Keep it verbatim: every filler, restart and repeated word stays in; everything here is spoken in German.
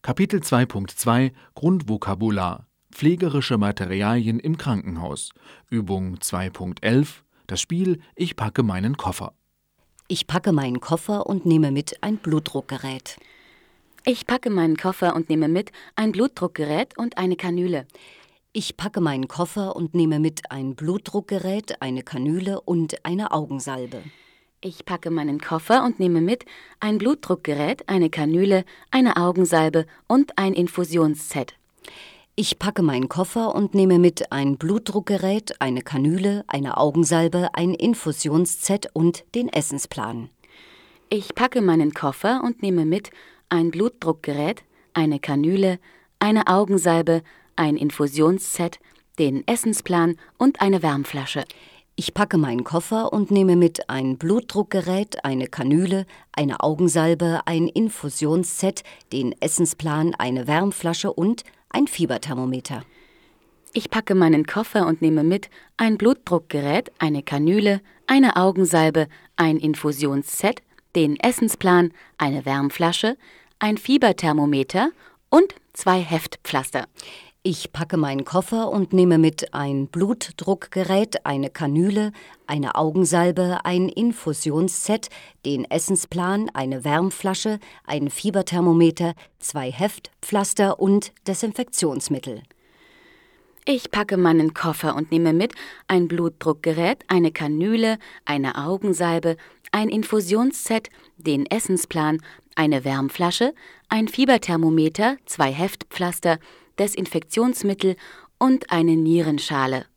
Kapitel zwei Punkt zwei Grundvokabular Pflegerische Materialien im Krankenhaus. Übung zwei Punkt elf Das Spiel Ich packe meinen Koffer. Ich packe meinen Koffer und nehme mit ein Blutdruckgerät. Ich packe meinen Koffer und nehme mit ein Blutdruckgerät und eine Kanüle. Ich packe meinen Koffer und nehme mit ein Blutdruckgerät, eine Kanüle und eine Augensalbe. Ich packe meinen Koffer und nehme mit ein Blutdruckgerät, eine Kanüle, eine Augensalbe und ein Infusionsset. Ich packe meinen Koffer und nehme mit ein Blutdruckgerät, eine Kanüle, eine Augensalbe, ein Infusionsset und den Essensplan. Ich packe meinen Koffer und nehme mit ein Blutdruckgerät, eine Kanüle, eine Augensalbe, ein Infusionsset, den Essensplan und eine Wärmflasche. Ich packe meinen Koffer und nehme mit ein Blutdruckgerät, eine Kanüle, eine Augensalbe, ein Infusionsset, den Essensplan, eine Wärmflasche und ein Fieberthermometer. Ich packe meinen Koffer und nehme mit ein Blutdruckgerät, eine Kanüle, eine Augensalbe, ein Infusionsset, den Essensplan, eine Wärmflasche, ein Fieberthermometer und zwei Heftpflaster. Ich packe meinen Koffer und nehme mit ein Blutdruckgerät, eine Kanüle, eine Augensalbe, ein Infusionsset, den Essensplan, eine Wärmflasche, ein Fieberthermometer, zwei Heftpflaster und Desinfektionsmittel. Ich packe meinen Koffer und nehme mit ein Blutdruckgerät, eine Kanüle, eine Augensalbe, ein Infusionsset, den Essensplan, eine Wärmflasche, ein Fieberthermometer, zwei Heftpflaster, Desinfektionsmittel und eine Nierenschale.